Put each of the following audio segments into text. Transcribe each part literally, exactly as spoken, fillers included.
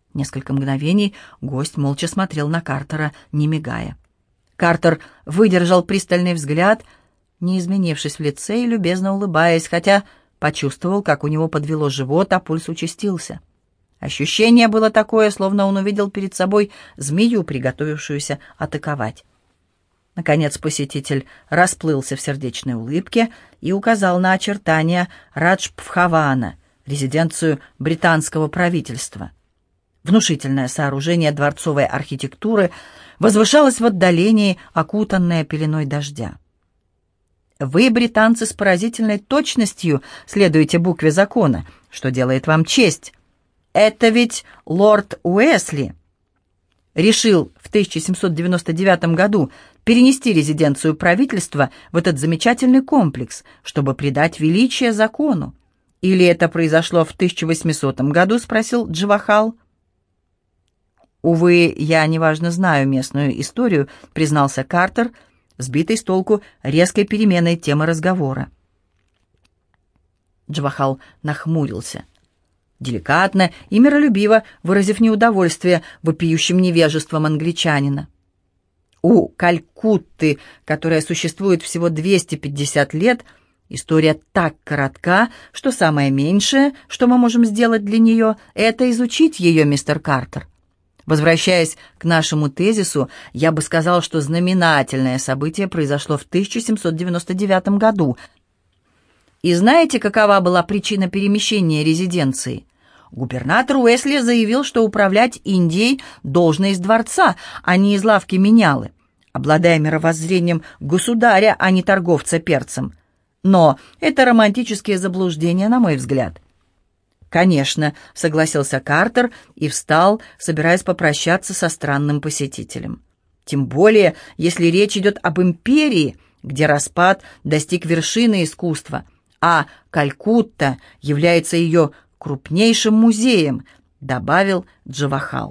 Несколько мгновений гость молча смотрел на Картера, не мигая. Картер выдержал пристальный взгляд, не изменившись в лице и любезно улыбаясь, хотя почувствовал, как у него подвело живот, а пульс участился. Ощущение было такое, словно он увидел перед собой змею, приготовившуюся атаковать. Наконец посетитель расплылся в сердечной улыбке и указал на очертания Раджпхавана, резиденцию британского правительства. Внушительное сооружение дворцовой архитектуры возвышалось в отдалении, окутанное пеленой дождя. Вы, британцы, с поразительной точностью следуете букве закона, что делает вам честь. Это ведь лорд Уэсли решил в тысяча семьсот девяносто девятом году перенести резиденцию правительства в этот замечательный комплекс, чтобы придать величие закону. Или это произошло в тысяча восьмисотом году, спросил Джавахал. «Увы, я неважно знаю местную историю», — признался Картер, сбитый с толку резкой переменой темы разговора. Джавахал нахмурился, деликатно и миролюбиво выразив неудовольствие вопиющим невежеством англичанина. У Калькутты, которая существует всего двести пятьдесят лет, история так коротка, что самое меньшее, что мы можем сделать для нее, это изучить ее, мистер Картер. Возвращаясь к нашему тезису, я бы сказал, что знаменательное событие произошло в тысяча семьсот девяносто девятом году. И знаете, какова была причина перемещения резиденции? Губернатор Уэсли заявил, что управлять Индией должно из дворца, а не из лавки менялы, обладая мировоззрением государя, а не торговца перцем. Но это романтические заблуждения, на мой взгляд. «Конечно», — согласился Картер и встал, собираясь попрощаться со странным посетителем. «Тем более, если речь идет об империи, где распад достиг вершины искусства, а Калькутта является ее крупнейшим музеем», — добавил Джавахал.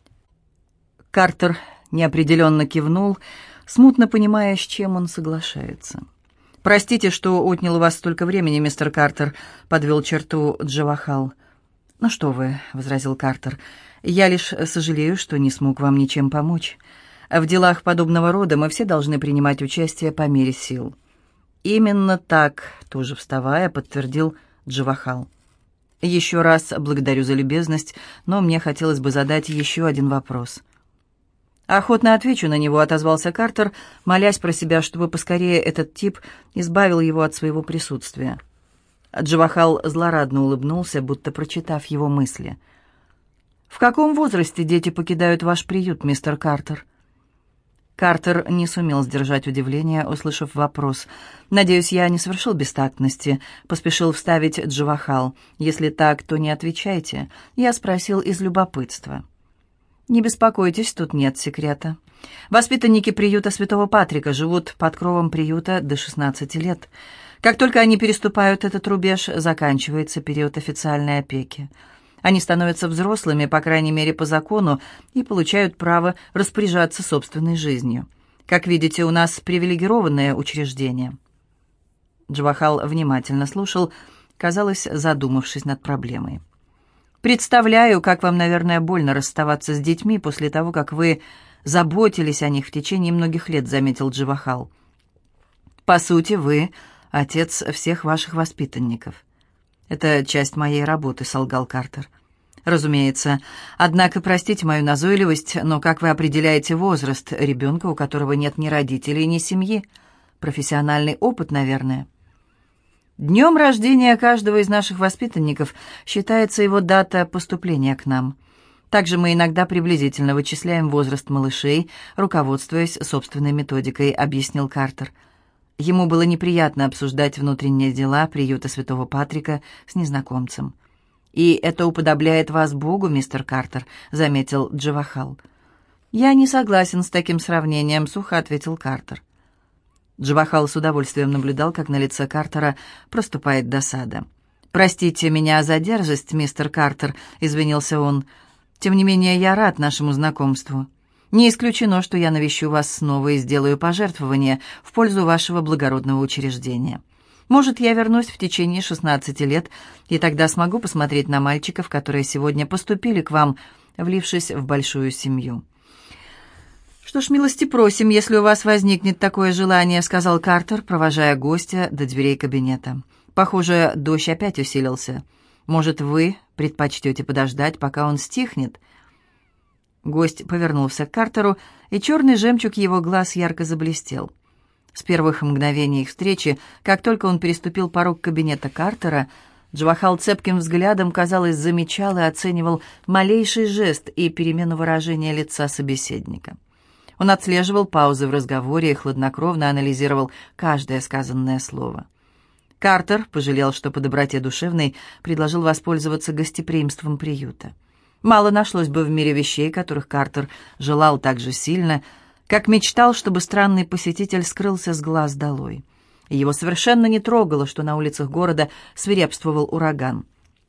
Картер неопределенно кивнул, смутно понимая, с чем он соглашается. «Простите, что отнял у вас столько времени, мистер Картер», — подвел черту Джавахал. «Ну что вы», — возразил Картер, — «я лишь сожалею, что не смог вам ничем помочь. В делах подобного рода мы все должны принимать участие по мере сил». «Именно так», — тоже вставая, подтвердил Джавахал. «Еще раз благодарю за любезность, но мне хотелось бы задать еще один вопрос». «Охотно отвечу на него», — отозвался Картер, молясь про себя, чтобы поскорее этот тип избавил его от своего присутствия. Джавахал злорадно улыбнулся, будто прочитав его мысли. «В каком возрасте дети покидают ваш приют, мистер Картер?» Картер не сумел сдержать удивление, услышав вопрос. «Надеюсь, я не совершил бестактности», — поспешил вставить Джавахал. «Если так, то не отвечайте. Я спросил из любопытства». «Не беспокойтесь, тут нет секрета. Воспитанники приюта Святого Патрика живут под кровом приюта до шестнадцати лет. Как только они переступают этот рубеж, заканчивается период официальной опеки. Они становятся взрослыми, по крайней мере, по закону, и получают право распоряжаться собственной жизнью. Как видите, у нас привилегированное учреждение». Джавахал внимательно слушал, казалось, задумавшись над проблемой. «Представляю, как вам, наверное, больно расставаться с детьми после того, как вы заботились о них в течение многих лет», — заметил Джавахал. «По сути, вы отец всех ваших воспитанников». «Это часть моей работы», — солгал Картер. «Разумеется. Однако, простите мою назойливость, но как вы определяете возраст ребенка, у которого нет ни родителей, ни семьи? Профессиональный опыт, наверное». «Днем рождения каждого из наших воспитанников считается его дата поступления к нам. Также мы иногда приблизительно вычисляем возраст малышей, руководствуясь собственной методикой», — объяснил Картер. Ему было неприятно обсуждать внутренние дела приюта Святого Патрика с незнакомцем. «И это уподобляет вас Богу, мистер Картер», — заметил Джавахал. «Я не согласен с таким сравнением», — сухо ответил Картер. Джавахал с удовольствием наблюдал, как на лице Картера проступает досада. «Простите меня за дерзость, мистер Картер», — извинился он. «Тем не менее, я рад нашему знакомству. Не исключено, что я навещу вас снова и сделаю пожертвование в пользу вашего благородного учреждения. Может, я вернусь в течение шестнадцати лет, и тогда смогу посмотреть на мальчиков, которые сегодня поступили к вам влившись в большую семью. «Что ж, милости просим, если у вас возникнет такое желание», — сказал Картер, провожая гостя до дверей кабинета. «Похоже, дождь опять усилился. Может, вы предпочтете подождать, пока он стихнет?» Гость повернулся к Картеру, и черный жемчуг его глаз ярко заблестел. С первых мгновений их встречи, как только он переступил порог кабинета Картера, Джавахал цепким взглядом, казалось, замечал и оценивал малейший жест и перемену выражения лица собеседника. Он отслеживал паузы в разговоре и хладнокровно анализировал каждое сказанное слово. Картер пожалел, что по доброте душевной предложил воспользоваться гостеприимством приюта. Мало нашлось бы в мире вещей, которых Картер желал так же сильно, как мечтал, чтобы странный посетитель скрылся с глаз долой. И его совершенно не трогало, что на улицах города свирепствовал ураган.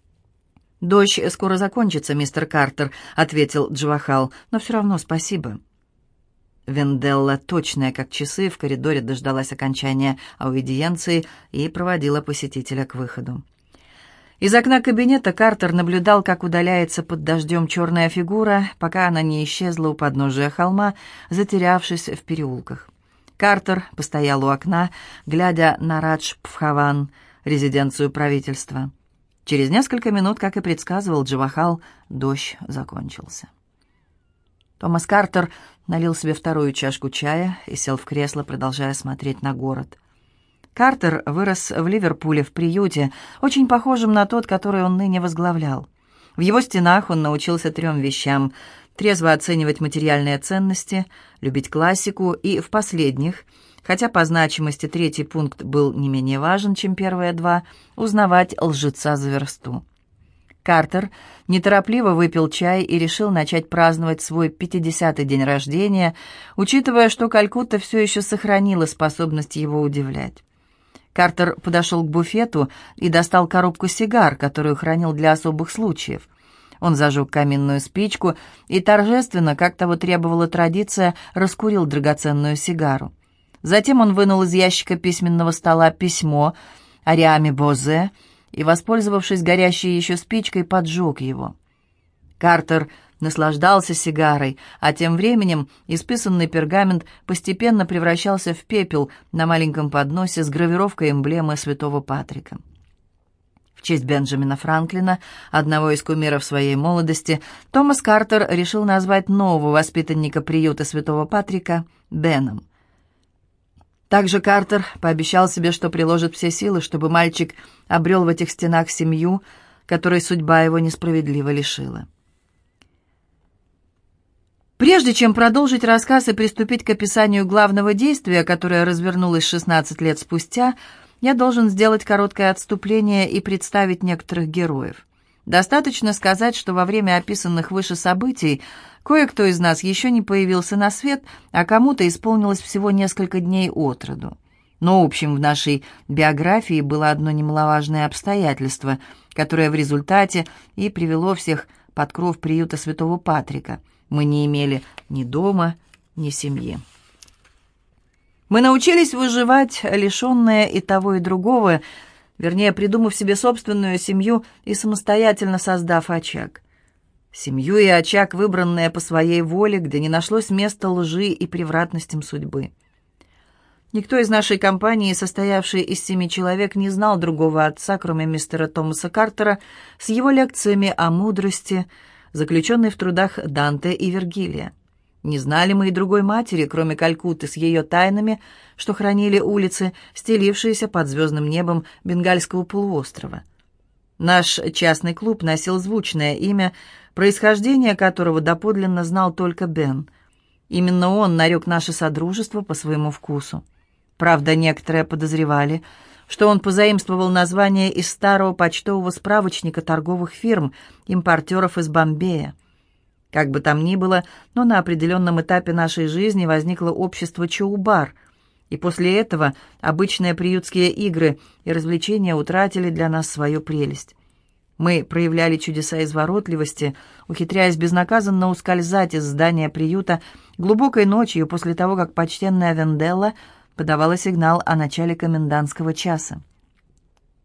«Дождь скоро закончится, мистер Картер», — ответил Джавахал, — «но все равно спасибо». Венделла, точная как часы, в коридоре дождалась окончания аудиенции и проводила посетителя к выходу. Из окна кабинета Картер наблюдал, как удаляется под дождем черная фигура, пока она не исчезла у подножия холма, затерявшись в переулках. Картер постоял у окна, глядя на Радж-Пхаван, резиденцию правительства. Через несколько минут, как и предсказывал Джавахал, дождь закончился. Томас Картер налил себе вторую чашку чая и сел в кресло, продолжая смотреть на город. Картер вырос в Ливерпуле в приюте, очень похожем на тот, который он ныне возглавлял. В его стенах он научился трем вещам: трезво оценивать материальные ценности, любить классику и, в последних, хотя по значимости третий пункт был не менее важен, чем первые два, узнавать лжеца за версту. Картер неторопливо выпил чай и решил начать праздновать свой пятидесятый день рождения, учитывая, что Калькутта все еще сохранила способность его удивлять. Картер подошел к буфету и достал коробку сигар, которую хранил для особых случаев. Он зажег каминную спичку и торжественно, как того требовала традиция, раскурил драгоценную сигару. Затем он вынул из ящика письменного стола письмо Ариаме Бозе и, воспользовавшись горящей еще спичкой, поджег его. Картер наслаждался сигарой, а тем временем исписанный пергамент постепенно превращался в пепел на маленьком подносе с гравировкой эмблемы святого Патрика. В честь Бенджамина Франклина, одного из кумиров своей молодости, Томас Картер решил назвать нового воспитанника приюта святого Патрика Беном. Также Картер пообещал себе, что приложит все силы, чтобы мальчик обрел в этих стенах семью, которой судьба его несправедливо лишила. Прежде чем продолжить рассказ и приступить к описанию главного действия, которое развернулось шестнадцать лет спустя, я должен сделать короткое отступление и представить некоторых героев. Достаточно сказать, что во время описанных выше событий кое-кто из нас еще не появился на свет, а кому-то исполнилось всего несколько дней от роду. Но общим в нашей биографии было одно немаловажное обстоятельство, которое в результате и привело всех под кров приюта святого Патрика. Мы не имели ни дома, ни семьи. Мы научились выживать, лишенные и того, и другого, вернее, придумав себе собственную семью и самостоятельно создав очаг. Семью и очаг, выбранные по своей воле, где не нашлось места лжи и превратностям судьбы. Никто из нашей компании, состоявшей из семи человек, не знал другого отца, кроме мистера Томаса Картера, с его лекциями о мудрости, заключенной в трудах Данте и Вергилия. Не знали мы и другой матери, кроме Калькутты, с ее тайнами, что хранили улицы, стелившиеся под звездным небом Бенгальского полуострова. Наш частный клуб носил звучное имя, происхождение которого доподлинно знал только Бен. Именно он нарек наше содружество по своему вкусу. Правда, некоторые подозревали, что он позаимствовал название из старого почтового справочника торговых фирм, импортеров из Бомбея. Как бы там ни было, но на определенном этапе нашей жизни возникло общество Чоу-бар, и после этого обычные приютские игры и развлечения утратили для нас свою прелесть. Мы проявляли чудеса изворотливости, ухитряясь безнаказанно ускользать из здания приюта глубокой ночью после того, как почтенная Венделла подавала сигнал о начале комендантского часа.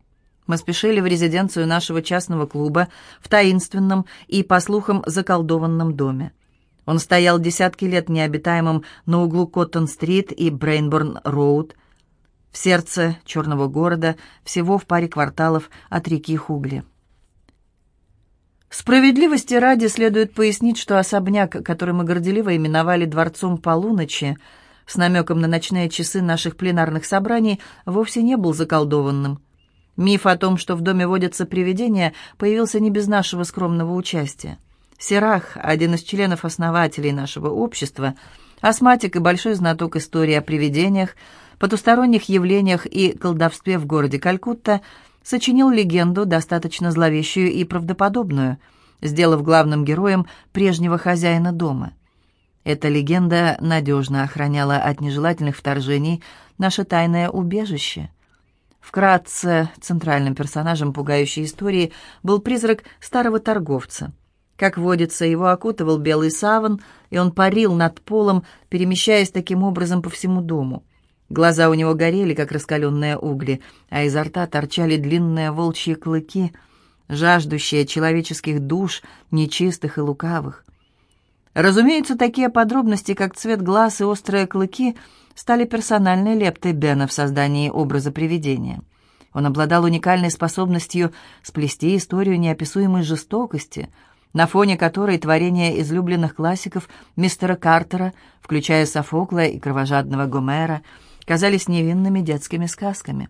Мы спешили в резиденцию нашего частного клуба в таинственном и, по слухам, заколдованном доме. Он стоял десятки лет необитаемым на углу Коттон-стрит и Брейнборн-роуд, в сердце черного города, всего в паре кварталов от реки Хугли. Справедливости ради следует пояснить, что особняк, который мы горделиво именовали «Дворцом полуночи», с намеком на ночные часы наших пленарных собраний, вовсе не был заколдованным. Миф о том, что в доме водятся привидения, появился не без нашего скромного участия. Сирах, один из членов-основателей нашего общества, астматик и большой знаток истории о привидениях, потусторонних явлениях и колдовстве в городе Калькутта, сочинил легенду, достаточно зловещую и правдоподобную, сделав главным героем прежнего хозяина дома. Эта легенда надежно охраняла от нежелательных вторжений наше тайное убежище. Вкратце, центральным персонажем пугающей истории был призрак старого торговца. Как водится, его окутывал белый саван, и он парил над полом, перемещаясь таким образом по всему дому. Глаза у него горели, как раскаленные угли, а изо рта торчали длинные волчьи клыки, жаждущие человеческих душ, нечистых и лукавых. Разумеется, такие подробности, как цвет глаз и острые клыки, стали персональной лептой Бена в создании образа привидения. Он обладал уникальной способностью сплести историю неописуемой жестокости, на фоне которой творения излюбленных классиков мистера Картера, включая Софокла и кровожадного Гомера, казались невинными детскими сказками.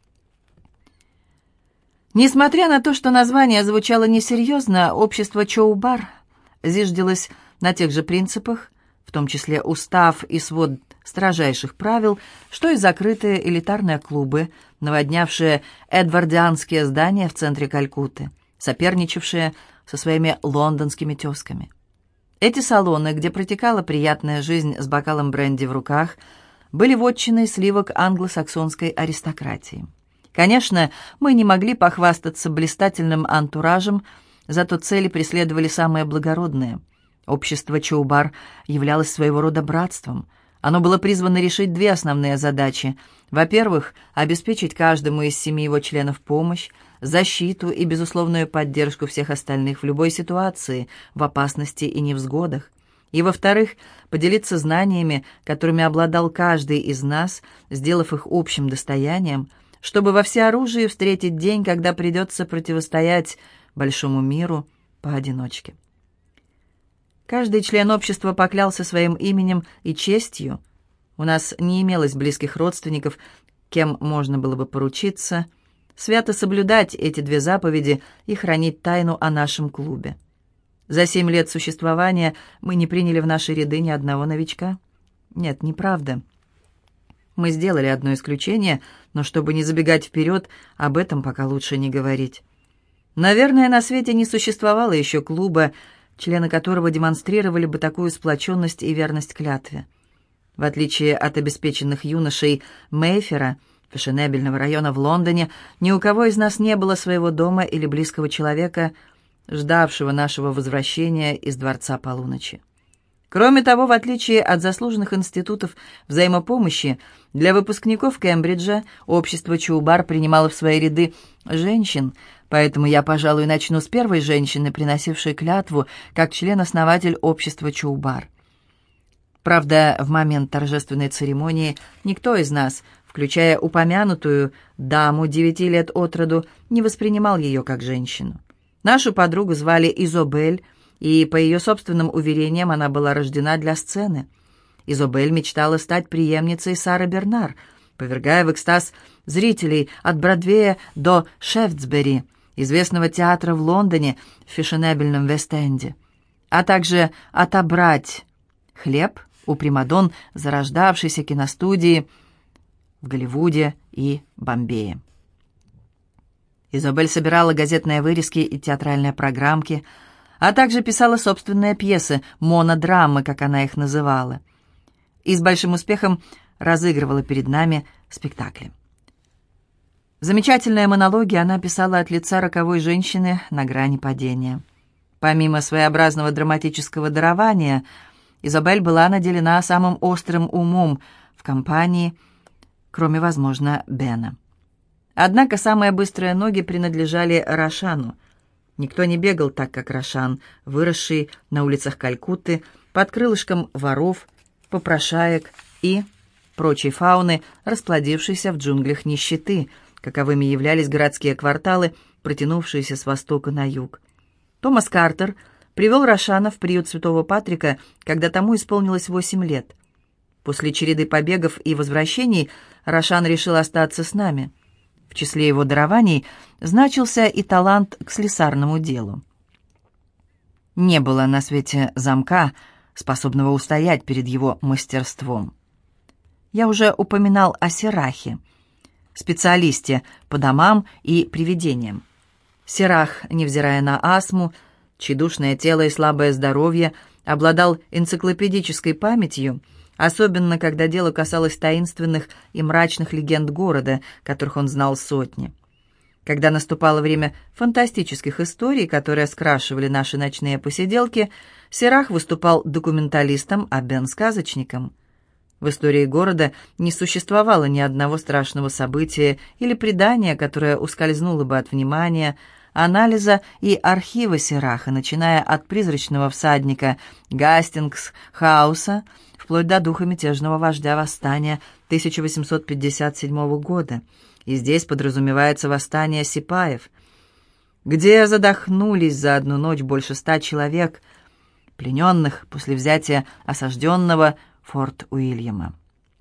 Несмотря на то, что название звучало несерьезно, общество Чоу-Бар зиждилось на тех же принципах, в том числе устав и свод строжайших правил, что и закрытые элитарные клубы, наводнявшие эдвардианские здания в центре Калькутты, соперничавшие со своими лондонскими тезками. Эти салоны, где протекала приятная жизнь с бокалом бренди в руках, были вотчиной сливок англосаксонской аристократии. Конечно, мы не могли похвастаться блистательным антуражем, зато цели преследовали самые благородные. Общество Чоу-Бар являлось своего рода братством. Оно было призвано решить две основные задачи. Во-первых, обеспечить каждому из семи его членов помощь, защиту и безусловную поддержку всех остальных в любой ситуации, в опасности и невзгодах. И, во-вторых, поделиться знаниями, которыми обладал каждый из нас, сделав их общим достоянием, чтобы во всеоружии встретить день, когда придется противостоять большому миру поодиночке. Каждый член общества поклялся своим именем и честью. У нас не имелось близких родственников, кем можно было бы поручиться, свято соблюдать эти две заповеди и хранить тайну о нашем клубе. За семь лет существования мы не приняли в наши ряды ни одного новичка. Нет, неправда. Мы сделали одно исключение, но чтобы не забегать вперед, об этом пока лучше не говорить. Наверное, на свете не существовало еще клуба, члены которого демонстрировали бы такую сплоченность и верность клятве. В отличие от обеспеченных юношей Мейфера, фешенебельного района в Лондоне, ни у кого из нас не было своего дома или близкого человека, ждавшего нашего возвращения из Дворца полуночи. Кроме того, в отличие от заслуженных институтов взаимопомощи, для выпускников Кембриджа общество Чоу-Бар принимало в свои ряды женщин, поэтому я, пожалуй, начну с первой женщины, приносившей клятву как член-основатель общества Чоу-Бар. Правда, в момент торжественной церемонии никто из нас, включая упомянутую даму девяти лет от роду, не воспринимал ее как женщину. Нашу подругу звали Изобель, и, по ее собственным уверениям, она была рождена для сцены. Изобель мечтала стать преемницей Сары Бернар, повергая в экстаз зрителей от Бродвея до Шефтсбери, известного театра в Лондоне в фешенебельном Вест-Энде, а также отобрать хлеб у примадонн зарождавшейся киностудии в Голливуде и Бомбее. Изобель собирала газетные вырезки и театральные программки, а также писала собственные пьесы, монодрамы, как она их называла, и с большим успехом разыгрывала перед нами спектакли. Замечательные монологи она писала от лица роковой женщины на грани падения. Помимо своеобразного драматического дарования, Изобель была наделена самым острым умом в компании, кроме, возможно, Бена. Однако самые быстрые ноги принадлежали Рошану. Никто не бегал так, как Рошан, выросший на улицах Калькутты, под крылышком воров, попрошаек и прочей фауны, расплодившейся в джунглях нищеты, каковыми являлись городские кварталы, протянувшиеся с востока на юг. Томас Картер привел Рошана в приют Святого Патрика, когда тому исполнилось восемь лет. После череды побегов и возвращений Рошан решил остаться с нами. В числе его дарований значился и талант к слесарному делу. Не было на свете замка, способного устоять перед его мастерством. Я уже упоминал о Сирахе, специалисте по домам и привидениям. Сирах, невзирая на астму, тщедушное тело и слабое здоровье, обладал энциклопедической памятью, особенно когда дело касалось таинственных и мрачных легенд города, которых он знал сотни. Когда наступало время фантастических историй, которые скрашивали наши ночные посиделки, Сирах выступал документалистом, а Бен — сказочником. В истории города не существовало ни одного страшного события или предания, которое ускользнуло бы от внимания, анализа и архива Сираха, начиная от призрачного всадника Гастингс-Хауса, вплоть до духа мятежного вождя восстания тысяча восемьсот пятьдесят седьмого года. И здесь подразумевается восстание сипаев, где задохнулись за одну ночь больше ста человек, плененных после взятия осажденного Форт Уильяма.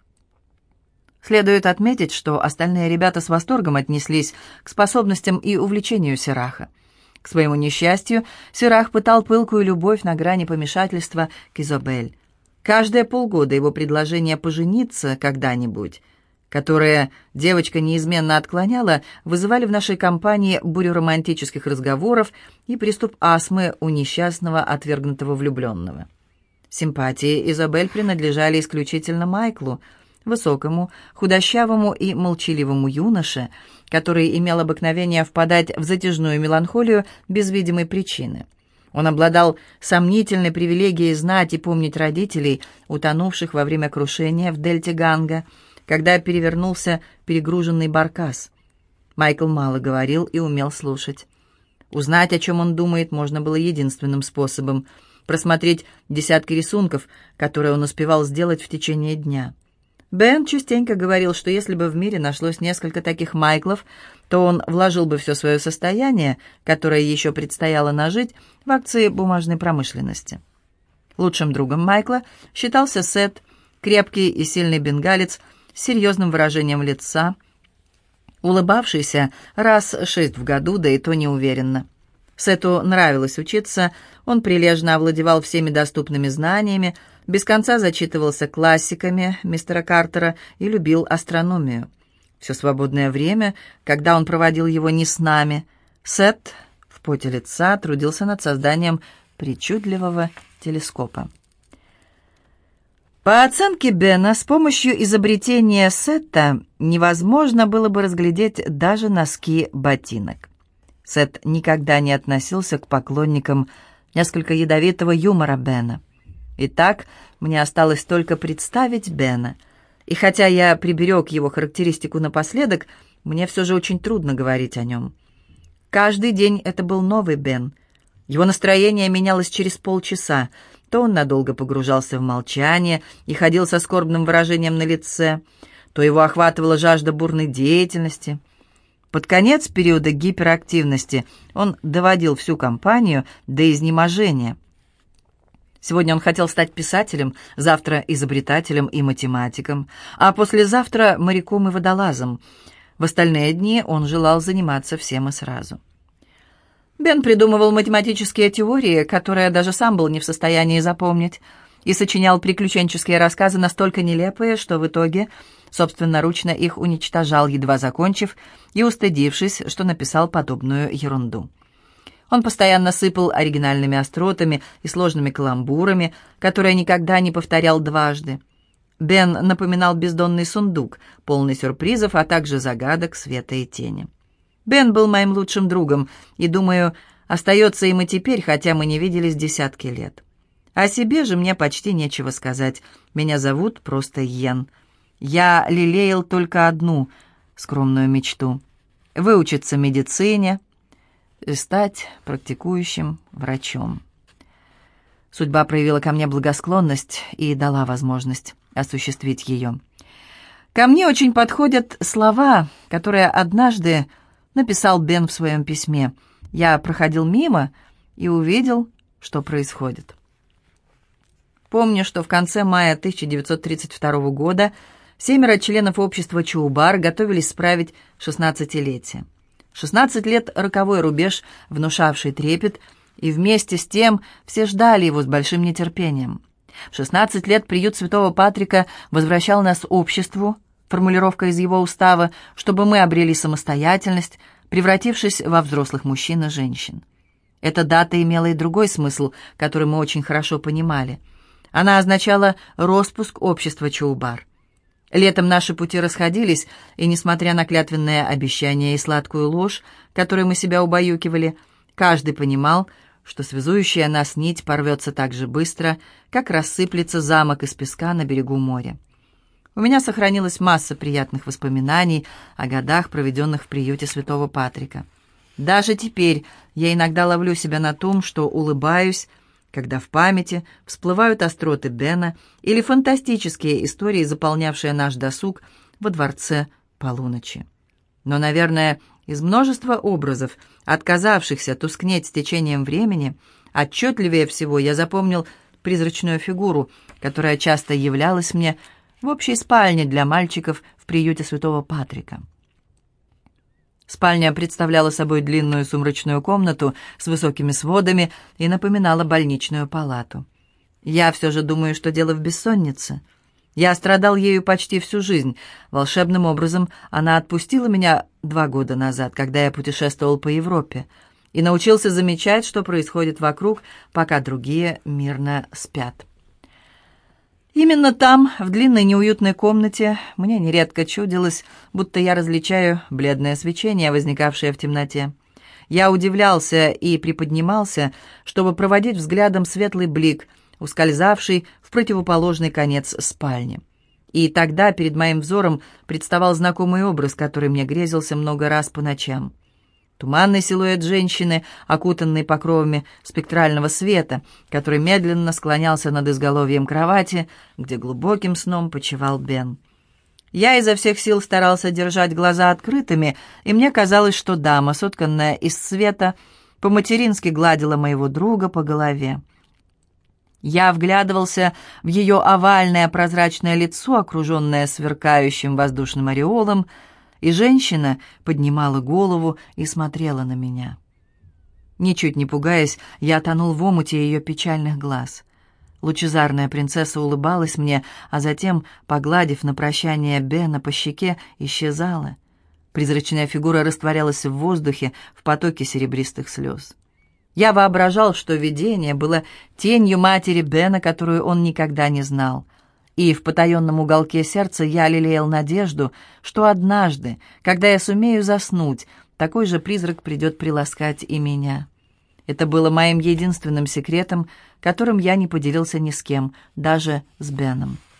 Следует отметить, что остальные ребята с восторгом отнеслись к способностям и увлечению Сираха. К своему несчастью, Сирах пытал пылкую любовь на грани помешательства к Изабель. Каждые полгода его предложение пожениться когда-нибудь, которое девочка неизменно отклоняла, вызывали в нашей компании бурю романтических разговоров и приступ астмы у несчастного отвергнутого влюбленного. Симпатии Изабель принадлежали исключительно Майклу, высокому, худощавому и молчаливому юноше, который имел обыкновение впадать в затяжную меланхолию без видимой причины. Он обладал сомнительной привилегией знать и помнить родителей, утонувших во время крушения в дельте Ганга, когда перевернулся перегруженный баркас. Майкл мало говорил и умел слушать. Узнать, о чем он думает, можно было единственным способом — просмотреть десятки рисунков, которые он успевал сделать в течение дня. Бен частенько говорил, что если бы в мире нашлось несколько таких Майклов, то он вложил бы все свое состояние, которое еще предстояло нажить, в акции бумажной промышленности. Лучшим другом Майкла считался Сет, крепкий и сильный бенгалец с серьезным выражением лица, улыбавшийся раз шесть в году, да и то неуверенно. Сету нравилось учиться, он прилежно овладевал всеми доступными знаниями, без конца зачитывался классиками мистера Картера и любил астрономию. Все свободное время, когда он проводил его не с нами, Сет в поте лица трудился над созданием причудливого телескопа. По оценке Бена, с помощью изобретения Сета невозможно было бы разглядеть даже носки ботинок. Сет никогда не относился к поклонникам несколько ядовитого юмора Бена. Итак, мне осталось только представить Бена. И хотя я приберег его характеристику напоследок, мне все же очень трудно говорить о нем. Каждый день это был новый Бен. Его настроение менялось через полчаса. То он надолго погружался в молчание и ходил со скорбным выражением на лице, то его охватывала жажда бурной деятельности. Под конец периода гиперактивности он доводил всю компанию до изнеможения. Сегодня он хотел стать писателем, завтра изобретателем и математиком, а послезавтра моряком и водолазом. В остальные дни он желал заниматься всем и сразу. Бен придумывал математические теории, которые даже сам был не в состоянии запомнить, и сочинял приключенческие рассказы настолько нелепые, что в итоге собственноручно их уничтожал, едва закончив и устыдившись, что написал подобную ерунду. Он постоянно сыпал оригинальными остротами и сложными каламбурами, которые никогда не повторял дважды. Бен напоминал бездонный сундук, полный сюрпризов, а также загадок, света и тени. Бен был моим лучшим другом, и, думаю, остается им и теперь, хотя мы не виделись десятки лет. О себе же мне почти нечего сказать. Меня зовут просто Йен. Я лелеял только одну скромную мечту выучиться медицине и стать практикующим врачом. Судьба проявила ко мне благосклонность и дала возможность осуществить ее. Ко мне очень подходят слова, которые однажды написал Бен в своем письме. Я проходил мимо и увидел, что происходит. Помню, что в конце мая тысяча девятьсот тридцать второго года семеро членов общества Чоубар готовились справить шестнадцатилетие. шестнадцать лет — роковой рубеж, внушавший трепет, и вместе с тем все ждали его с большим нетерпением. В шестнадцать лет приют Святого Патрика возвращал нас обществу, формулировка из его устава, чтобы мы обрели самостоятельность, превратившись во взрослых мужчин и женщин. Эта дата имела и другой смысл, который мы очень хорошо понимали. Она означала распуск общества Чоубар. Летом наши пути расходились, и, несмотря на клятвенные обещания и сладкую ложь, которой мы себя убаюкивали, каждый понимал, что связующая нас нить порвется так же быстро, как рассыплется замок из песка на берегу моря. У меня сохранилась масса приятных воспоминаний о годах, проведенных в приюте Святого Патрика. Даже теперь я иногда ловлю себя на том, что улыбаюсь, когда в памяти всплывают остроты Бена или фантастические истории, заполнявшие наш досуг во дворце полуночи. Но, наверное, из множества образов, отказавшихся тускнеть с течением времени, отчетливее всего я запомнил призрачную фигуру, которая часто являлась мне в общей спальне для мальчиков в приюте Святого Патрика. Спальня представляла собой длинную сумрачную комнату с высокими сводами и напоминала больничную палату. Я все же думаю, что дело в бессоннице. Я страдал ею почти всю жизнь. Волшебным образом она отпустила меня два года назад, когда я путешествовал по Европе, и научился замечать, что происходит вокруг, пока другие мирно спят. Именно там, в длинной неуютной комнате, мне нередко чудилось, будто я различаю бледное свечение, возникавшее в темноте. Я удивлялся и приподнимался, чтобы проводить взглядом светлый блик, ускользавший в противоположный конец спальни. И тогда перед моим взором представал знакомый образ, который мне грезился много раз по ночам. Туманный силуэт женщины, окутанный покровами спектрального света, который медленно склонялся над изголовьем кровати, где глубоким сном почивал Бен. Я изо всех сил старался держать глаза открытыми, и мне казалось, что дама, сотканная из света, по-матерински гладила моего друга по голове. Я вглядывался в ее овальное прозрачное лицо, окруженное сверкающим воздушным ореолом, и женщина поднимала голову и смотрела на меня. Ничуть не пугаясь, я тонул в омуте ее печальных глаз. Лучезарная принцесса улыбалась мне, а затем, погладив на прощание Бена по щеке, исчезала. Призрачная фигура растворялась в воздухе в потоке серебристых слез. Я воображал, что видение было тенью матери Бена, которую он никогда не знал. И в потаенном уголке сердца я лелеял надежду, что однажды, когда я сумею заснуть, такой же призрак придет приласкать и меня. Это было моим единственным секретом, которым я не поделился ни с кем, даже с Беном.